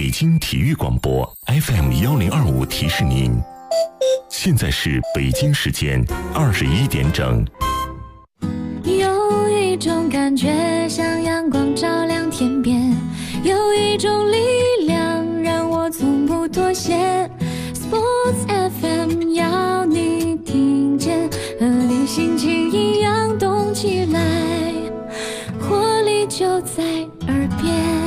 北京体育广播 FM1025提示您，现在是北京时间21点整。 有一种感觉像阳光照亮天边，有一种力量让我从不妥协。Sports FM 要你听见，和你心情一样动起来，活力就在耳边。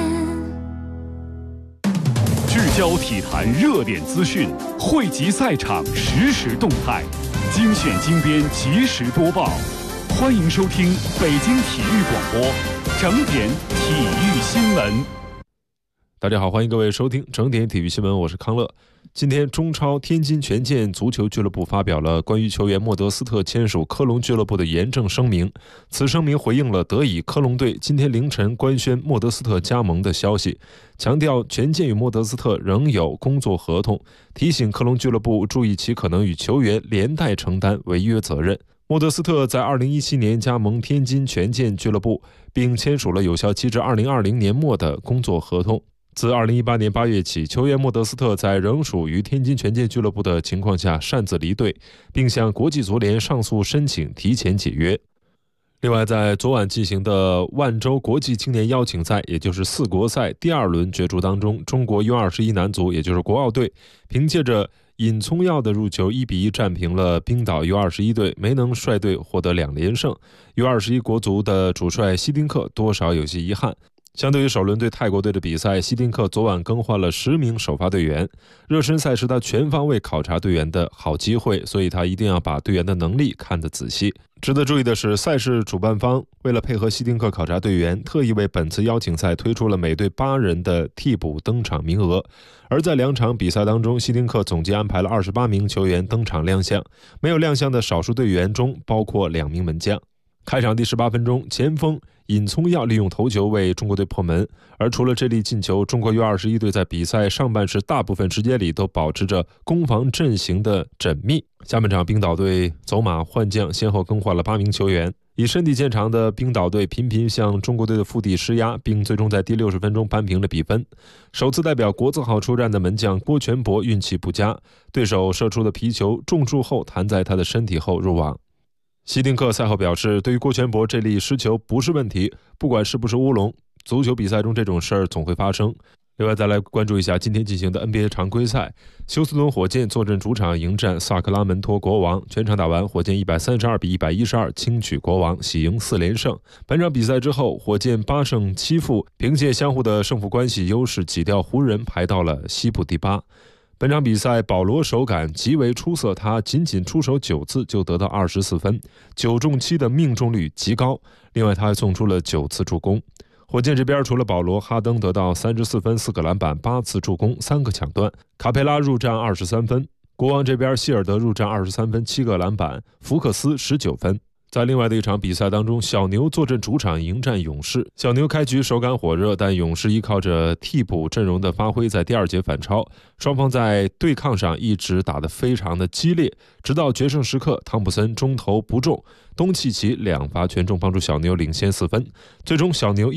聚焦体坛热点资讯，汇集赛场实时动态，精选精编及时播报。欢迎收听北京体育广播整点体育新闻。 大家好，欢迎各位收听整点体育新闻，我是康乐。今天中超天津权健足球俱乐部发表了关于球员莫德斯特签署科隆俱乐部的严正声明。此声明回应了德乙科隆队今天凌晨官宣莫德斯特加盟的消息，强调权健与莫德斯特仍有工作合同，提醒科隆俱乐部注意其可能与球员连带承担违约责任。莫德斯特在2017年加盟天津权健俱乐部，并签署了有效期至2020年末的工作合同。自2018年8月起，球员莫德斯特在仍属于天津权健俱乐部的情况下擅自离队，并向国际足联上诉申请提前解约。另外，在昨晚进行的万州国际青年邀请赛，也就是4国赛第2轮角逐当中，中国 U21 男足，也就是国奥队，凭借着尹聪耀的入球1-1战平了冰岛 U21 队，没能率队获得2连胜。U21 国足的主帅希丁克多少有些遗憾。相对于首轮对泰国队的比赛，希丁克昨晚更换了10名首发队员。热身赛是他全方位考察队员的好机会，所以他一定要把队员的能力看得仔细。值得注意的是，赛事主办方为了配合希丁克考察队员，特意为本次邀请赛推出了每队8人的替补登场名额。而在2场比赛当中，希丁克总计安排了28名球员登场亮相，没有亮相的少数队员中包括2名门将。开场第18分钟，前锋尹聪耀利用头球为中国队破门，而除了这粒进球，中国 U21 队在比赛上半时大部分时间里都保持着攻防阵型的缜密。下半场冰岛队走马换将，先后更换了8名球员，以身体见长的冰岛队频频向中国队的腹地施压，并最终在第60分钟扳平了比分。首次代表国字号出战的门将郭全博运气不佳，对手射出的皮球中柱后弹在他的身体后入网。希丁克赛后表示，对于郭全博这粒失球不是问题，不管是不是乌龙，足球比赛中这种事儿总会发生。另外再来关注一下今天进行的 NBA 常规赛，休斯顿火箭坐镇主场迎战萨克拉门托国王，全场打完，火箭132-112轻取国王，喜迎4连胜。本场比赛之后，火箭8胜7负，凭借相互的胜负关系优势挤掉湖人，排到了西部第8。本场比赛，保罗手感极为出色，他仅出手9次就得到24分，9中7的命中率极高。另外，他还送出了9次助攻。火箭这边除了保罗，哈登得到34分、4个篮板、8次助攻、3个抢断，卡佩拉入战23分。国王这边，希尔德入战23分、7个篮板，福克斯19分。在另外的一场比赛当中，小牛坐镇主场迎战勇士。小牛开局手感火热，但勇士依靠着替补阵容的发挥，在第2节反超。双方在对抗上一直打得非常的激烈，直到决胜时刻，汤普森中投不中，东契奇2罚全中，帮助小牛领先4分。最终小牛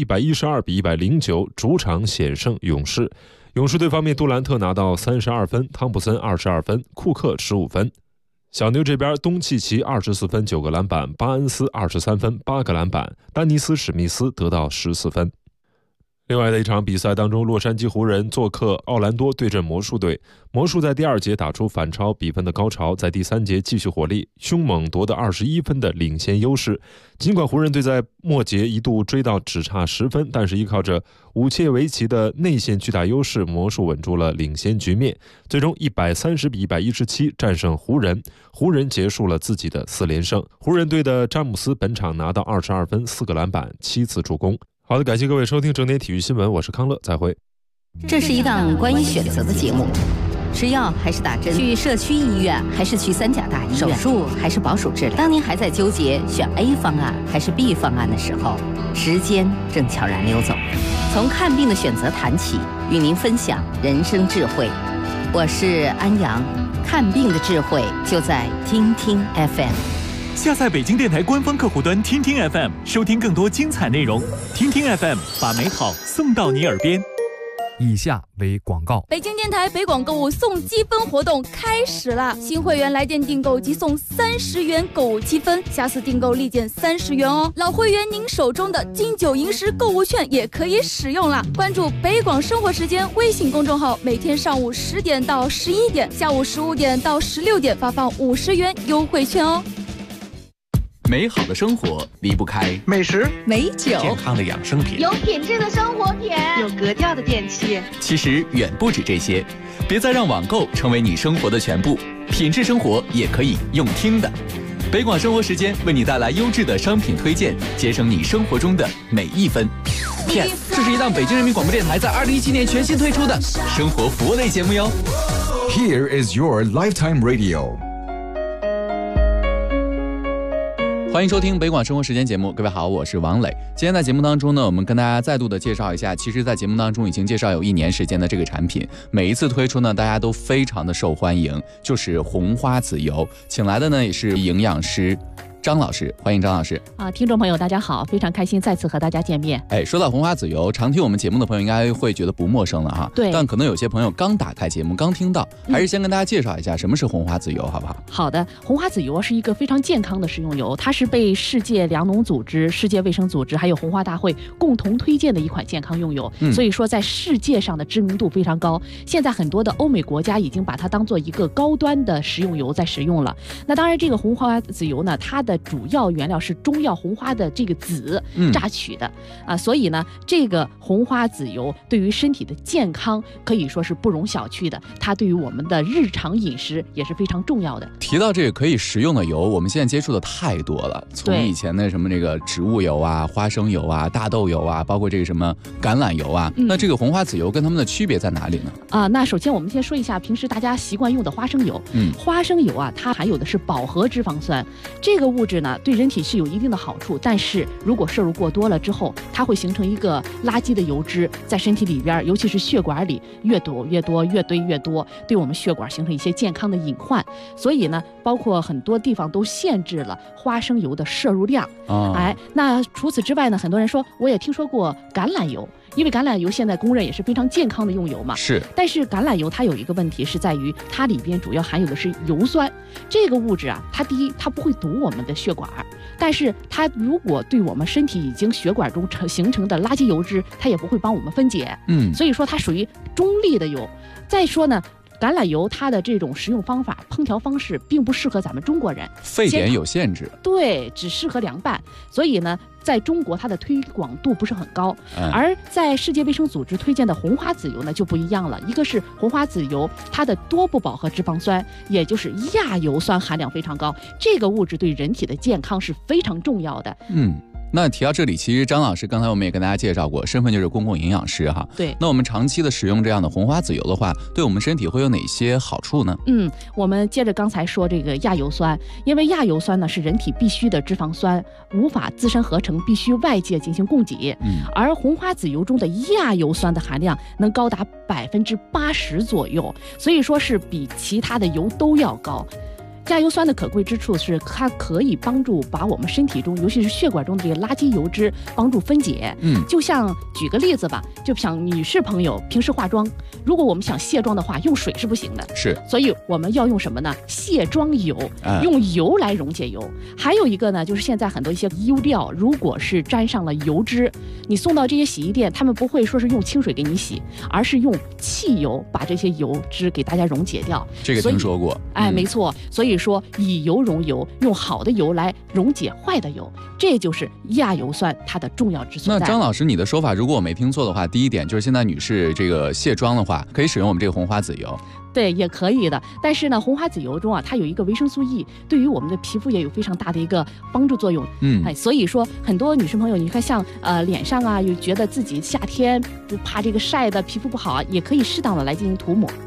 112-109主场险胜勇士。勇士队方面，杜兰特拿到32分，汤普森22分，库克15分。小牛这边，东契奇24分9个篮板，巴恩斯23分8个篮板，丹尼斯史密斯得到14分。另外的一场比赛当中，洛杉矶湖人做客奥兰多对阵魔术队。魔术在第2节打出反超比分的高潮，在第3节继续火力，凶猛夺得21分的领先优势。尽管湖人队在末节一度追到只差10分，但是依靠着武切维奇的内线巨大优势，魔术稳住了领先局面，最终130-117战胜湖人。湖人结束了自己的4连胜。湖人队的詹姆斯本场拿到22分、4个篮板、7次助攻。好的，感谢各位收听整点体育新闻，我是康乐，再会。 这是一档关于选择的节目，吃药还是打针，去社区医院还是去3甲大医院，手术还是保守治疗。当您还在纠结选 A 方案还是 B 方案的时候，时间正悄然溜走。从看病的选择谈起，与您分享人生智慧。我是安阳，看病的智慧就在听听 FM。 下载北京电台官方客户端听听 FM， 收听更多精彩内容。听听 FM， 把美好送到你耳边。 以下为广告。 北京电台北广购物送积分活动开始了，新会员来电订购即送30元购物积分，下次订购立减30元哦。老会员您手中的金九银十购物券也可以使用了。关注北广生活时间微信公众号，每天上午10点到11点，下午15点到16点发放50元优惠券哦。 美好的生活离不开美食、 美酒、 健康的养生品， 有品质的生活品， 有格调的电器。 其实远不止这些，别再让网购成为你生活的全部，品质生活也可以用听的。北广生活时间为你带来优质的商品推荐，节省你生活中的每一分。 天，这是一档北京人民广播电台在2017年全新推出的生活服务类节目哟。 Here is your lifetime radio。 欢迎收听北广生活时间节目，各位好，我是王磊。今天在节目当中呢，我们跟大家再度的介绍一下，其实在节目当中已经介绍有1年时间的这个产品，每一次推出呢，大家都非常的受欢迎，就是红花籽油。请来的呢也是营养师张老师，欢迎张老师听众朋友大家好，非常开心再次和大家见面。 说到红花籽油，常听我们节目的朋友应该会觉得不陌生了哈。 对， 但可能有些朋友刚打开节目刚听到，还是先跟大家介绍一下什么是红花籽油好不好？ 好的，红花籽油是一个非常健康的食用油，它是被世界粮农组织、世界卫生组织还有红花大会共同推荐的一款健康用油，所以说在世界上的知名度非常高。现在很多的欧美国家已经把它当做一个高端的食用油在使用了。那当然这个红花籽油呢，它的主要原料是中药红花的这个籽榨取的所以呢这个红花籽油对于身体的健康可以说是不容小觑的，它对于我们的日常饮食也是非常重要的。 提到这个可以食用的油，我们现在接触的太多了，从以前的什么这个植物油啊、花生油啊、大豆油啊，包括这个什么橄榄油啊，那这个红花籽油跟它们的区别在哪里呢？ 那首先我们先说一下平时大家习惯用的花生油。花生油它含有的是饱和脂肪酸，这个物质呢对人体是有一定的好处，但是如果摄入过多了之后，它会形成一个垃圾的油脂在身体里边，尤其是血管里越堆越多，对我们血管形成一些健康的隐患。所以呢包括很多地方都限制了花生油的摄入量。那除此之外呢，很多人说我也听说过橄榄油，因为橄榄油现在公认也是非常健康的用油嘛。 是。 但是橄榄油它有一个问题是在于它里边主要含有的是油酸，这个物质它第一它不会堵我们的血管，但是它如果对我们身体已经血管中形成的垃圾油脂，它也不会帮我们分解。所以说它属于中立的油。再说呢，橄榄油它的这种食用方法、烹调方式并不适合咱们中国人， 沸点有限制。 对，只适合凉拌。所以呢在中国它的推广度不是很高，而在世界卫生组织推荐的红花籽油呢就不一样了。一个是红花籽油它的多不饱和脂肪酸，也就是亚油酸含量非常高，这个物质对人体的健康是非常重要的。 那提到这里，其实张老师刚才我们也跟大家介绍过，身份就是公共营养师哈。 对。 那我们长期的使用这样的红花籽油的话，对我们身体会有哪些好处呢？ 我们接着刚才说这个亚油酸，因为亚油酸呢是人体必需的脂肪酸，无法自身合成，必须外界进行供给。而红花籽油中的亚油酸的含量能高达80%左右，所以说是比其他的油都要高。亚油酸的可贵之处是它可以帮助把我们身体中尤其是血管中的这个垃圾油脂帮助分解。就像举个例子吧，就像女士朋友平时化妆，如果我们想卸妆的话，用水是不行的， 是， 所以我们要用什么呢？卸妆油，用油来溶解油。还有一个呢，就是现在很多一些衣料，如果是沾上了油脂，你送到这些洗衣店，他们不会说是用清水给你洗，而是用汽油把这些油脂给大家溶解掉。 这个听说过。 没错，所以说以油溶油，用好的油来溶解坏的油，这就是亚油酸它的重要之所在。 那张老师，你的说法如果我没听错的话，第一点就是现在女士这个卸妆的话，可以使用我们这个红花籽油。 对，也可以的。但是呢，红花籽油中它有一个维生素 E， 对于我们的皮肤也有非常大的一个帮助作用。所以说很多女生朋友，你看像脸上又觉得自己夏天不怕这个晒的皮肤不好也可以适当的来进行涂抹。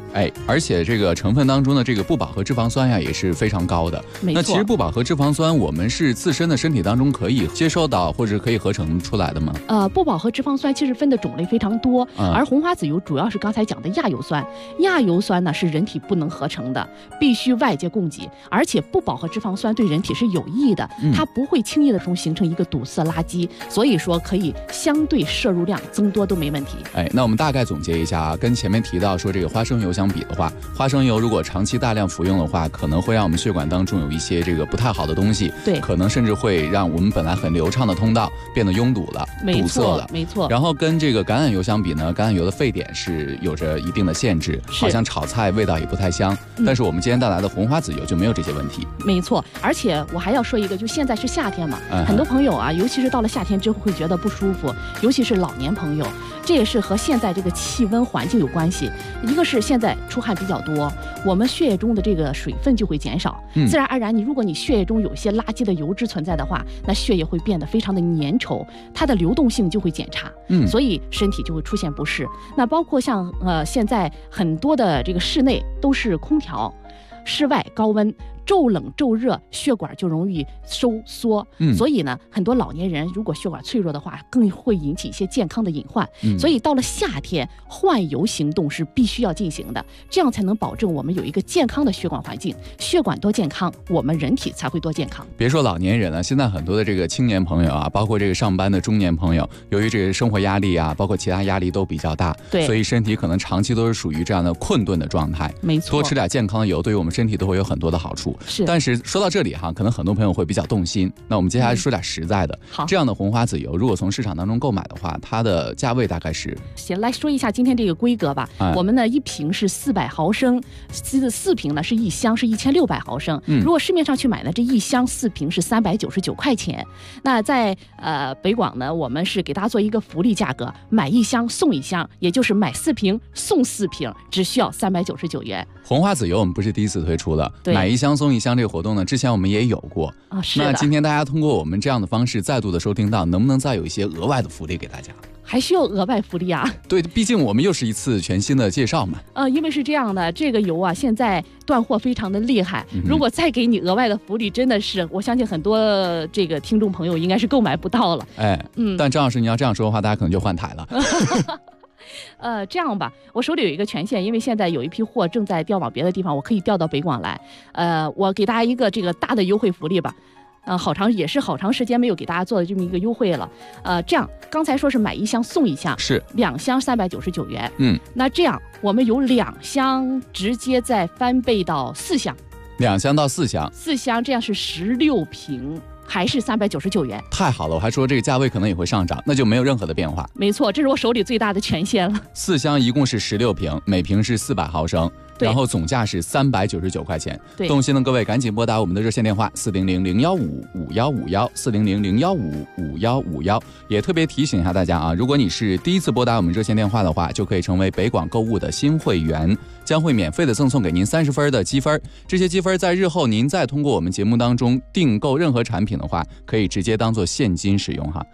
而且这个成分当中的这个不饱和脂肪酸呀也是非常高的。 没错。 那其实不饱和脂肪酸我们是自身的身体当中可以接受到或者可以合成出来的吗？ 不饱和脂肪酸其实分的种类非常多，而红花籽油主要是刚才讲的亚油酸。亚油酸呢是人体不能合成的，必须外界供给，而且不饱和脂肪酸对人体是有益的，它不会轻易的形成一个堵塞垃圾，所以说可以相对摄入量增多都没问题。 那我们大概总结一下啊，跟前面提到说这个花生油相比的话，花生油如果长期大量服用的话，可能会让我们血管当中有一些这个不太好的东西， 对， 可能甚至会让我们本来很流畅的通道变得拥堵了，堵塞了， 没错。 然后跟这个橄榄油相比呢，橄榄油的沸点是有着一定的限制，好像炒菜味道也不太香，但是我们今天带来的红花籽油就没有这些问题。 没错，而且我还要说一个，就现在是夏天嘛，很多朋友啊，尤其是到了夏天之后会觉得不舒服，尤其是老年朋友，这也是和现在这个气温环境有关系。一个是现在出汗比较多，我们血液中的这个水分就会减少，自然而然如果你血液中有些垃圾的油脂存在的话，那血液会变得非常的粘稠，它的流动性就会减差，所以身体就会出现不适。那包括像现在很多的这个室内都是空调，室外高温，骤冷骤热，血管就容易收缩，所以呢，很多老年人如果血管脆弱的话，更会引起一些健康的隐患。所以到了夏天，换油行动是必须要进行的，这样才能保证我们有一个健康的血管环境。血管多健康，我们人体才会多健康。 别说老年人了，现在很多的这个青年朋友啊，包括这个上班的中年朋友，由于这个生活压力啊，包括其他压力都比较大， 对， 所以身体可能长期都是属于这样的困顿的状态。 没错， 多吃点健康的油，对于我们身体都会有很多的好处。但是说到这里哈，可能很多朋友会比较动心。那我们接下来说点实在的。 好， 这样的红花籽油，如果从市场当中购买的话，它的价位大概是？ 先来说一下今天这个规格吧。我们呢一瓶是400毫升，4瓶呢是一箱是1600毫升。如果市面上去买呢，这一箱4瓶是399块钱。那在北广呢，我们是给大家做一个福利价格，买一箱送一箱，也就是买4瓶送4瓶，只需要399元。 红花籽油我们不是第一次推出了，买一箱送一箱这个活动呢，之前我们也有过啊。是的。 那今天大家通过我们这样的方式再度的收听到，能不能再有一些额外的福利给大家？ 还需要额外福利啊？ 对，毕竟我们又是一次全新的介绍嘛。 因为是这样的，这个油啊现在断货非常的厉害，如果再给你额外的福利，真的是我相信很多这个听众朋友应该是购买不到了。 但张老师你要这样说的话，大家可能就换台了。 这样吧，我手里有一个权限，因为现在有一批货正在调往别的地方，我可以调到北广来。我给大家一个这个大的优惠福利吧。好长时间没有给大家做的这么一个优惠了。这样刚才说是买一箱送一箱， 是 2箱399元。那这样我们有2箱直接再翻倍到4箱 ，2箱到4箱 ，4箱这样是16瓶。还是399元， 太好了！我还说这个价位可能也会上涨，那就没有任何的变化。 没错，这是我手里最大的权限了。 4箱一共是16瓶，每瓶是400毫升，然后总价是399块钱。动心的各位赶紧拨打我们的热线电话400-015-5151，400-015-5151。也特别提醒一下大家啊，如果你是第一次拨打我们热线电话的话，就可以成为北广购物的新会员，将会免费的赠送给您30分的积分。这些积分在日后您再通过我们节目当中订购任何产品的话，可以直接当做现金使用哈。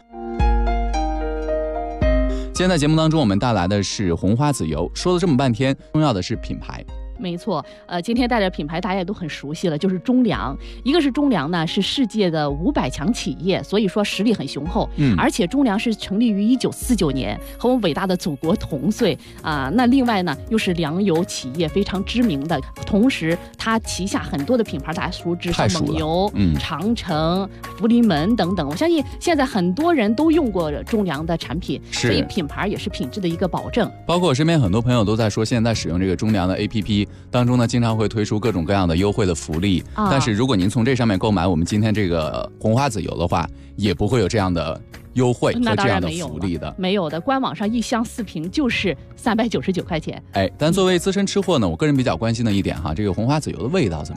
今天在节目当中我们带来的是红花籽油，说了这么半天，重要的是品牌。 没错，今天带着品牌大家也都很熟悉了，就是中粮。一个是中粮呢是世界的500强企业，所以说实力很雄厚。而且中粮是成立于1949年，和我们伟大的祖国同岁啊。那另外呢又是粮油企业非常知名的，同时它旗下很多的品牌大家熟知，像蒙牛、长城、福临门等等。我相信现在很多人都用过中粮的产品，所以品牌也是品质的一个保证。 包括我身边很多朋友都在说，现在使用这个中粮的 APP。当中呢，经常会推出各种各样的优惠的福利，但是如果您从这上面购买我们今天这个红花籽油的话，也不会有这样的优惠和这样的福利的。 没有的，官网上一箱4瓶就是399块钱。 但作为资深吃货呢，我个人比较关心的一点哈，这个红花籽油的味道怎么样？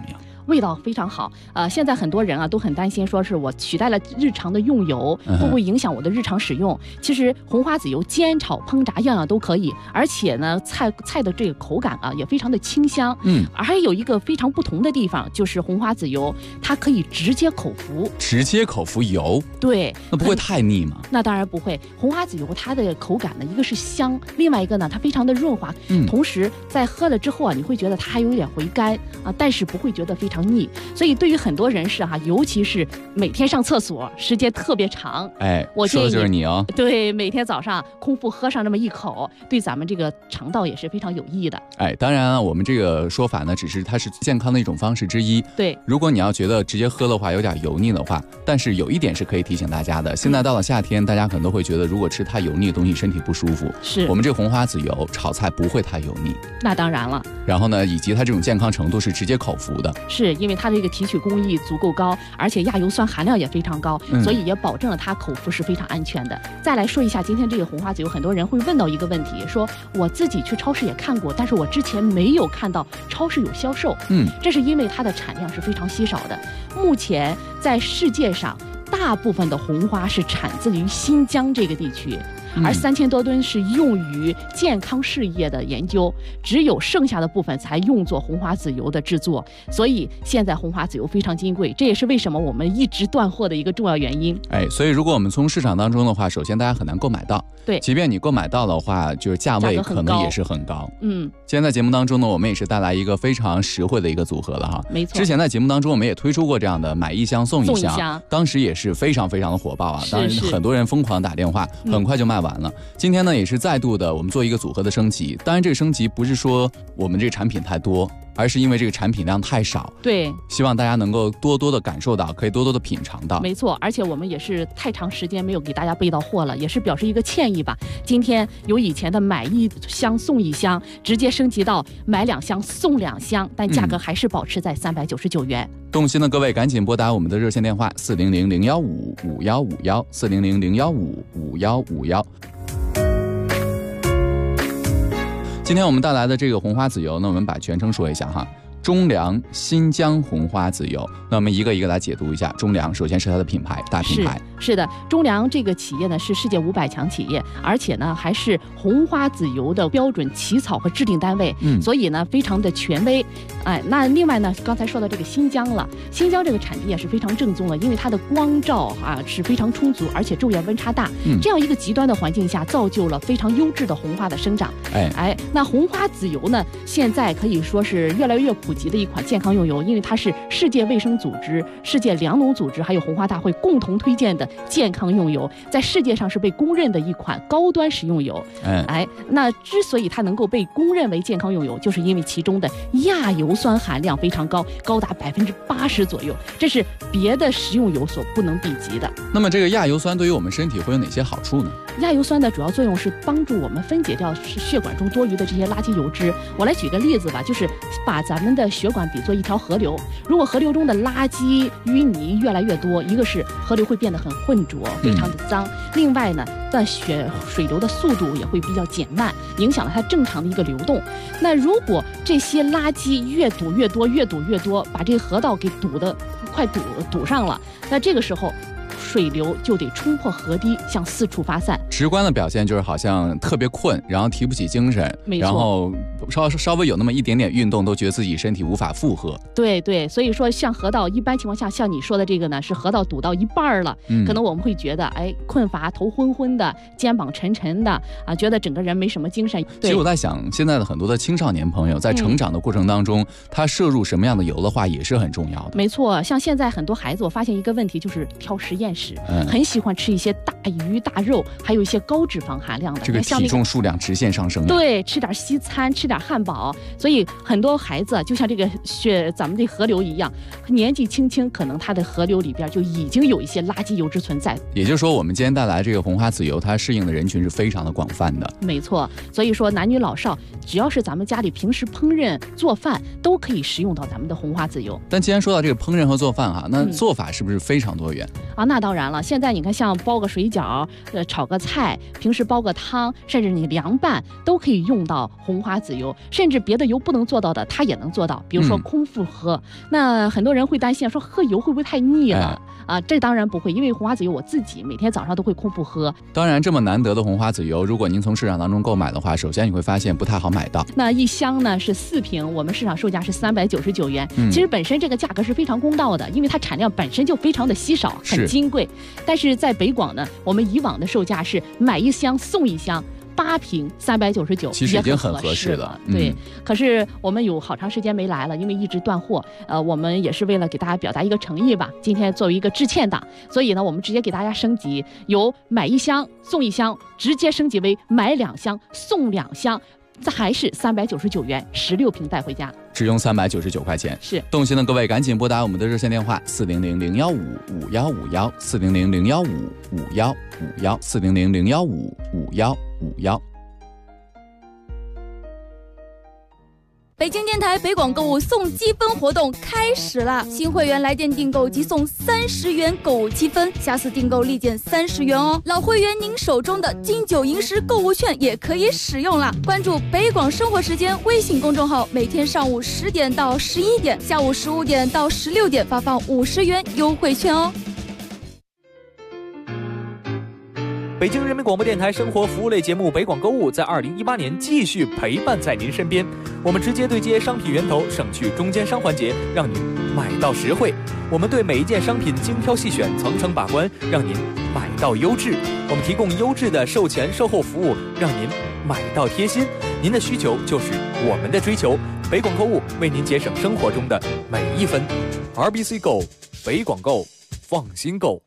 味道非常好。现在很多人都很担心，说是我取代了日常的用油，会不会影响我的日常使用？其实红花籽油煎炒烹炸样样都可以，而且呢菜的这个口感也非常的清香。还有一个非常不同的地方，就是红花籽油它可以直接口服。 直接口服油？ 对。 那不会太腻吗？ 那当然不会。红花籽油它的口感呢，一个是香，另外一个呢它非常的润滑，同时在喝了之后你会觉得它还有一点回甘但是不会觉得非常腻。所以对于很多人士尤其是每天上厕所时间特别长，我建议说的就是你哦。 对，每天早上空腹喝上那么一口，对咱们这个肠道也是非常有益的。 当然我们这个说法呢，只是它是健康的一种方式之一。 对， 如果你要觉得直接喝的话有点油腻的话，但是有一点是可以提醒大家的，现在到了夏天，大家可能都会觉得如果吃太油腻的东西身体不舒服。 是， 我们这个红花籽油炒菜不会太油腻。 那当然了。 然后呢，以及它这种健康程度是直接口服的， 是因为它这个提取工艺足够高，而且亚油酸含量也非常高，所以也保证了它口服是非常安全的。再来说一下今天这个红花籽油，很多人会问到一个问题，说我自己去超市也看过，但是我之前没有看到超市有销售。这是因为它的产量是非常稀少的。目前在世界上大部分的红花是产自于新疆这个地区，而3000多吨是用于健康事业的研究，只有剩下的部分才用作红花籽油的制作。所以现在红花籽油非常金贵，这也是为什么我们一直断货的一个重要原因。 所以如果我们从市场当中的话，首先大家很难购买到。 对， 即便你购买到的话，就是价位可能也是很高。今天在节目当中呢，我们也是带来一个非常实惠的一个组合了哈。 没错。 之前在节目当中我们也推出过这样的买一箱送一箱，当时也是非常非常的火爆当然很多人疯狂打电话，很快就卖完了。今天呢也是再度的我们做一个组合的升级，当然这个升级不是说我们这个产品太多，而是因为这个产品量太少。 对， 希望大家能够多多的感受到，可以多多的品尝到。 没错，而且我们也是太长时间没有给大家备到货了，也是表示一个歉意吧。今天由以前的买一箱送一箱，直接升级到买2箱送2箱，但价格还是保持在399元。 动心的各位赶紧拨打我们的热线电话400-015-5151，400-015-5151。今天我们带来的这个红花籽油呢，我们把全称说一下哈。中粮新疆红花籽油，那我们一个一个来解读一下。中粮首先是它的品牌，大品牌。 是的，中粮这个企业呢是世界500强企业，而且呢还是红花籽油的标准起草和制定单位，所以呢非常的权威。那另外呢，刚才说到这个新疆了，新疆这个产地也是非常正宗的，因为它的光照是非常充足，而且昼夜温差大，这样一个极端的环境下，造就了非常优质的红花的生长。那红花籽油呢，现在可以说是越来越普及的一款健康用油，因为它是世界卫生组织、世界粮农组织还有红花大会共同推荐的健康用油，在世界上是被公认的一款高端食用油。那之所以它能够被公认为健康用油，就是因为其中的亚油酸含量非常高，高达80%左右，这是别的食用油所不能比及的。 那么这个亚油酸对于我们身体会有哪些好处呢？ 亚油酸的主要作用是帮助我们分解掉血管中多余的这些垃圾油脂。我来举个例子吧，就是把咱们的血管比作一条河流，如果河流中的垃圾淤泥越来越多，一个是河流会变得很浑浊，非常的脏，另外呢水流的速度也会比较减慢，影响了它正常的一个流动。那如果这些垃圾越堵越多，把这个河道给快堵上了，那这个时候水流就得冲破河堤向四处发散。 直观的表现就是好像特别困，然后提不起精神，然后稍微有那么一点点运动都觉得自己身体无法负荷。 对，所以说像河道一般情况下，像你说的这个呢，是河道堵到一半了，可能我们会觉得困乏，头昏昏的，肩膀沉沉的觉得整个人没什么精神。 其实我在想，现在的很多的青少年朋友在成长的过程当中，他摄入什么样的油的话也是很重要的。 没错，像现在很多孩子，我发现一个问题就是挑实验室，很喜欢吃一些大鱼大肉，还有一些高脂肪含量的， 这个体重数量直线上升。 对，吃点西餐，吃点汉堡，所以很多孩子就像这个咱们的河流一样，年纪轻轻可能他的河流里边就已经有一些垃圾油脂存在。 也就是说，我们今天带来这个红花籽油，它适应的人群是非常的广泛的。 没错，所以说男女老少，只要是咱们家里平时烹饪做饭，都可以食用到咱们的红花籽油。 但既然说到这个烹饪和做饭那做法是不是非常多元？ 那当当然了，现在你看，像包个水饺、炒个菜，平时煲个汤，甚至你凉拌，都可以用到红花籽油，甚至别的油不能做到的，它也能做到。比如说空腹喝，那很多人会担心说喝油会不会太腻了？这当然不会，因为红花籽油我自己每天早上都会空腹喝。 当然，这么难得的红花籽油，如果您从市场当中购买的话，首先你会发现不太好买到。那一箱呢是4瓶，我们市场售价是399元。其实本身这个价格是非常公道的，因为它产量本身就非常的稀少，很金贵。但是在北广呢，我们以往的售价是买1箱送1箱。8瓶399， 其实已经很合适了。 对，可是我们有好长时间没来了，因为一直断货。我们也是为了给大家表达一个诚意吧，今天作为一个致歉档，所以呢，我们直接给大家升级，由买1箱送1箱，直接升级为买2箱送2箱。这还是399元，16瓶带回家， 只用399块钱。 是， 动心的各位赶紧拨打我们的热线电话400-015-5151，400-015-5151，400-015-5151。 北京电台北广购物送积分活动开始啦！新会员来电订购即送30元购物积分，下次订购立减30元哦。老会员，您手中的金九银十购物券也可以使用啦！关注北广生活时间微信公众号，每天上午10点到11点，下午15点到16点发放50元优惠券哦。 北京人民广播电台生活服务类节目北广购物在2018年继续陪伴在您身边，我们直接对接商品源头，省去中间商环节，让您买到实惠。我们对每一件商品精挑细选，层层把关，让您买到优质。我们提供优质的售前售后服务，让您买到贴心。您的需求就是我们的追求，北广购物为您节省生活中的每一分。RBC Go， 北广购，放心购。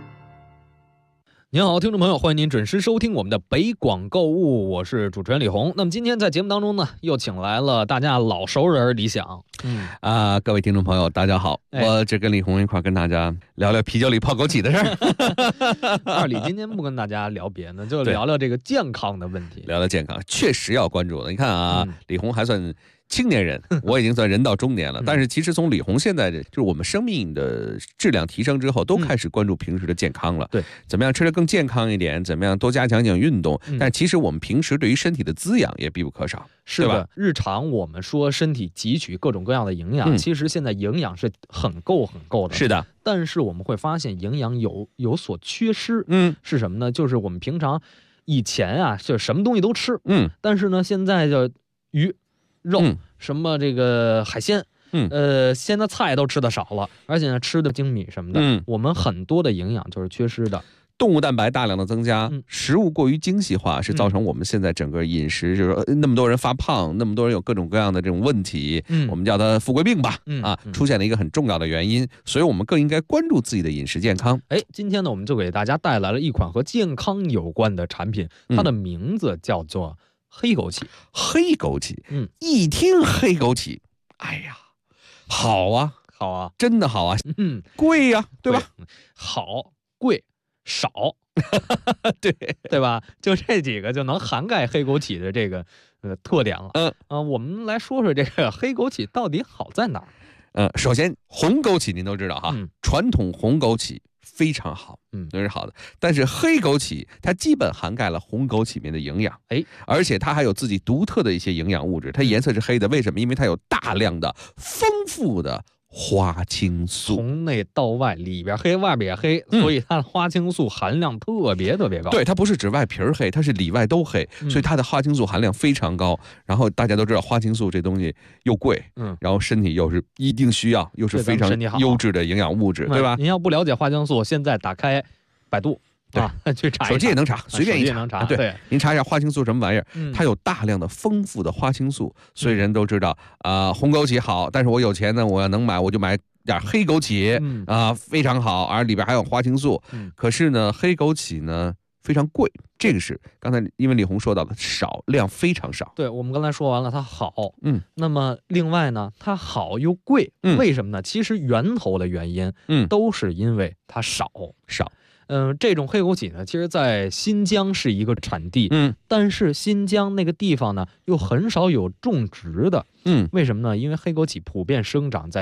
您好，听众朋友，欢迎您准时收听我们的北广购物，我是主持人李红。那么今天在节目当中呢，又请来了大家老熟人李想。 各位听众朋友，大家好，我这跟李红一块跟大家聊聊啤酒里泡枸杞的事儿。 二李今天不跟大家聊别的，就聊聊这个健康的问题。 聊聊健康，确实要关注的。你看啊，李红还算青年人，我已经算人到中年了。但是其实从李红现在就是我们生命的质量提升之后，都开始关注平时的健康了。 对， 怎么样吃得更健康一点？怎么样多加强运动？但其实我们平时对于身体的滋养也必不可少， 是吧？日常我们说身体汲取各种各样的营养，其实现在营养是很够的。 是的， 但是我们会发现营养有所缺失。是什么呢？就是我们平常以前啊，就什么东西都吃。但是呢，现在就鱼。肉什么这个海鲜，现在菜都吃的少了，而且呢吃的精米什么的，我们很多的营养就是缺失的。 动物蛋白大量的增加，食物过于精细化，是造成我们现在整个饮食就是那么多人发胖，那么多人有各种各样的这种问题，我们叫它富贵病吧，出现了一个很重要的原因，所以我们更应该关注自己的饮食健康。 今天呢，我们就给大家带来了一款和健康有关的产品，它的名字叫做黑枸杞。 黑枸杞，一听黑枸杞，哎呀，好啊，真的好啊，贵呀，对吧？ 好，贵，少， 对吧？就这几个就能涵盖黑枸杞的这个特点了。我们来说说这个黑枸杞到底好在哪儿？ 首先红枸杞您都知道哈，传统红枸杞非常好，那是好的。但是黑枸杞它基本涵盖了红枸杞里面的营养，而且它还有自己独特的一些营养物质。它颜色是黑的，为什么？因为它有大量的丰富的花青素， 从内到外，里边黑，外边也黑，所以它的花青素含量特别高。 对，它不是指外皮黑，它是里外都黑，所以它的花青素含量非常高。然后大家都知道花青素这东西又贵，然后身体又是一定需要，又是非常优质的营养物质，对吧？ 您要不了解花青素，现在打开百度。去查， 手机也能查，随便一查。 对，您查一下花青素什么玩意儿，它有大量的丰富的花青素，所以人都知道红枸杞好，但是我有钱呢，我要能买，我就买点黑枸杞非常好，而里边还有花青素。可是呢，黑枸杞呢非常贵，这个是刚才因为李红说到的少，量非常少。 对，我们刚才说完了它好，那么另外呢，它好又贵，为什么呢？其实源头的原因，都是因为它少。这种黑枸杞呢，其实在新疆是一个产地，但是新疆那个地方呢，又很少有种植的，为什么呢？因为黑枸杞普遍生长在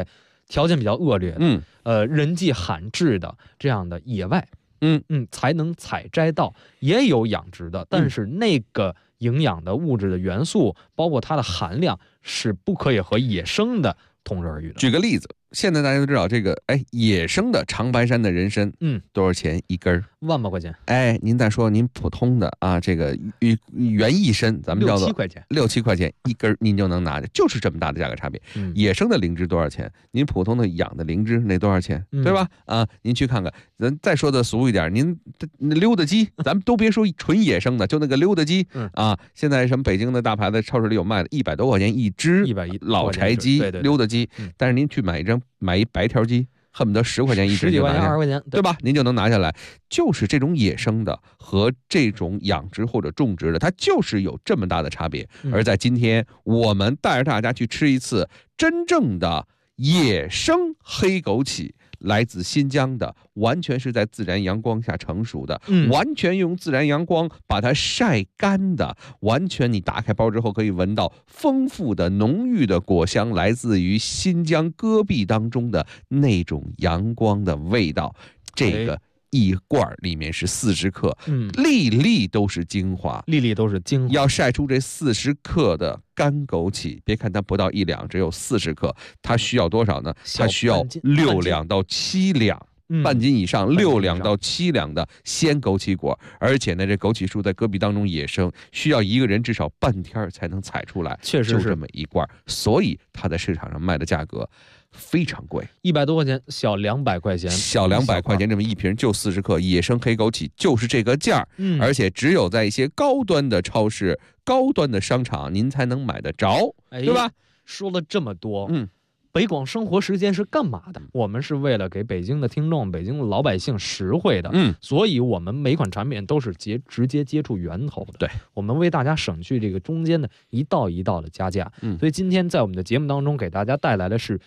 条件比较恶劣的，人迹罕至的这样的野外，才能采摘到。也有养殖的，但是那个营养的物质的元素，包括它的含量是不可以和野生的同日而语的。 举个例子，现在大家都知道这个，野生的长白山的人参，多少钱一根 ？1万把块钱。 您再说您普通的啊，这个原意参，咱们叫做6、7块钱一根，您就能拿着，就是这么大的价格差别。野生的灵芝多少钱？您普通的养的灵芝那多少钱？对吧？您去看看。咱再说的俗一点，您溜达鸡，咱们都别说纯野生的，就那个溜达鸡现在什么北京的大牌的超市里有卖的，100多块钱一只老柴鸡、溜达鸡，但是您去买一白条鸡，恨不得10块钱一只， 10几块钱、20块钱， 对吧？您就能拿下来。就是这种野生的和这种养殖或者种植的，它就是有这么大的差别。而在今天，我们带着大家去吃一次真正的野生黑枸杞。来自新疆的，完全是在自然阳光下成熟的，完全用自然阳光把它晒干的，完全你打开包之后可以闻到丰富的浓郁的果香，来自于新疆戈壁当中的那种阳光的味道。这个一罐里面是40克，粒粒都是精华，要晒出这40克的干枸杞，别看它不到1两，只有40克，它需要多少呢？它需要6两到7两。半斤以上，6两到7两的鲜枸杞果，而且呢，这枸杞树在戈壁当中野生，需要一个人至少半天才能采出来， 确实是就这么一罐，所以它在市场上卖的价格非常贵 ，100多块钱，小200块钱， 小200块钱这么一瓶就40克，野生黑枸杞就是这个价而且只有在一些高端的超市、高端的商场您才能买得着，对吧？ 说了这么多，北广生活时间是干嘛的？我们是为了给北京的听众、北京的老百姓实惠的，所以我们每款产品都是直接接触源头的。 对， 我们为大家省去这个中间的一道一道的加价。所以今天在我们的节目当中给大家带来的是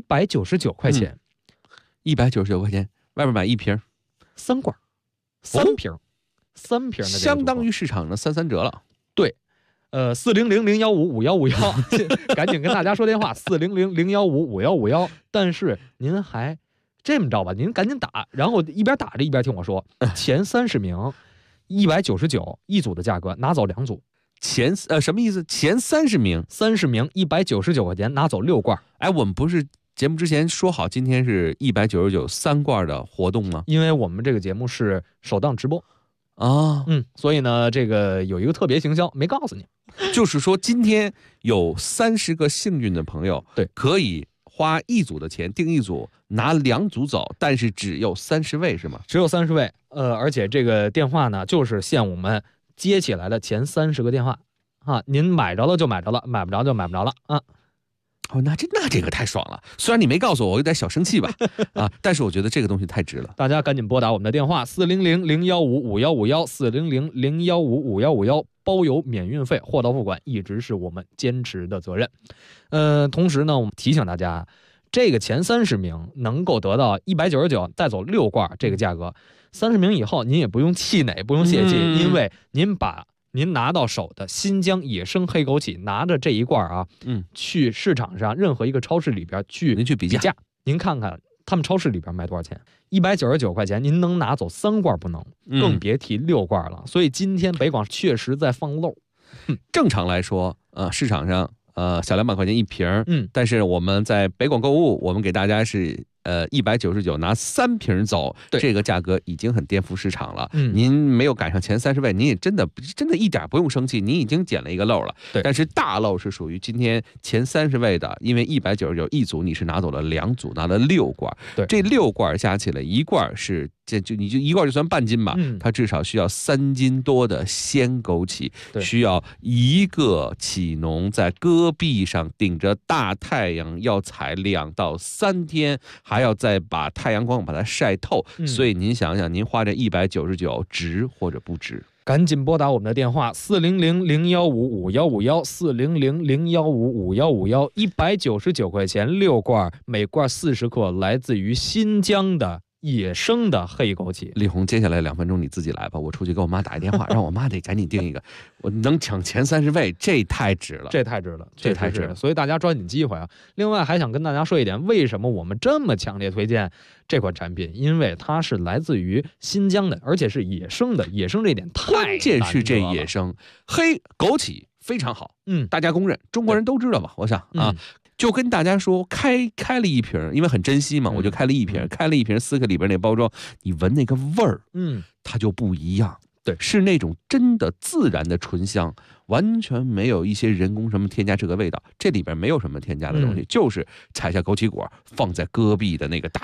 199块钱 ，199块钱，外面买一瓶 ，3罐，3瓶的， 相当于市场的33折了。 对。400-015-5151，赶紧跟大家说电话，400-015-5151。但是您还这么着吧，您赶紧打，然后一边打着一边听我说，前30名199一组的价格，拿走2组。 什么意思？前30名 199块钱，拿走6罐。 我们不是节目之前说好今天是199 3罐的活动吗？ 因为我们这个节目是首档直播。所以呢，这个有一个特别行销没告诉你， 就是说今天有30个幸运的朋友， 对， 可以花1组的钱订1组，拿2组走，但是只有30位是吗？ 只有30位，而且这个电话呢，就是限我们接起来的前30个电话啊，您买着了就买着了，买不着就买不着了啊。 那这个太爽了，虽然你没告诉我，我有点小生气吧，但是我觉得这个东西太值了。 大家赶紧拨打我们的电话400-015-5151，400-015-5151，包邮免运费，货到付款，一直是我们坚持的责任。同时呢，我们提醒大家，这个前30名能够得到199带走6罐这个价格，30名以后您也不用气馁，不用泄气，因为您拿到手的新疆野生黑枸杞，拿着这一罐啊，去市场上任何一个超市里边您去比价，您看看他们超市里边卖多少钱？199块钱，您能拿走3罐不能，更别提6罐了。所以今天北广确实在放漏。 正常来说，市场上小200块钱一瓶，但是我们在北广购物，我们给大家是199拿3瓶走，这个价格已经很颠覆市场了。您没有赶上前30位，您也真的一点不用生气，您已经捡了一个漏了。但是大漏是属于今天前30位的，因为199一组你是拿走了2组，拿了6罐。这6罐加起来一罐是你就一罐就算半斤吧，它至少需要3斤多的鲜枸杞，需要一个杞农在戈壁上顶着大太阳要采2到3天，还要再把太阳光把它晒透，所以您想想，您花这199值或者不值？ 赶紧拨打我们的电话400-015-5151，400-015-5151，199块钱6罐，每罐40克，来自于新疆的野生的黑枸杞。 丽红，接下来2分钟你自己来吧，我出去给我妈打一电话，让我妈得赶紧订一个，我能抢前30位，这太值了， 这太值了， 这太值了， 所以大家抓紧机会啊！另外还想跟大家说一点，为什么我们这么强烈推荐这款产品？因为它是来自于新疆的，而且是野生的，野生这点太关键是这野生黑枸杞非常好，大家公认，中国人都知道吧？我想啊。就跟大家说，开了一瓶，因为很珍惜嘛，我就开了一瓶，开了一瓶斯克里边那包装，你闻那个味儿，它就不一样。 对， 是那种真的自然的醇香，完全没有一些人工什么添加这个味道，这里边没有什么添加的东西，就是采下枸杞果放在戈壁的那个大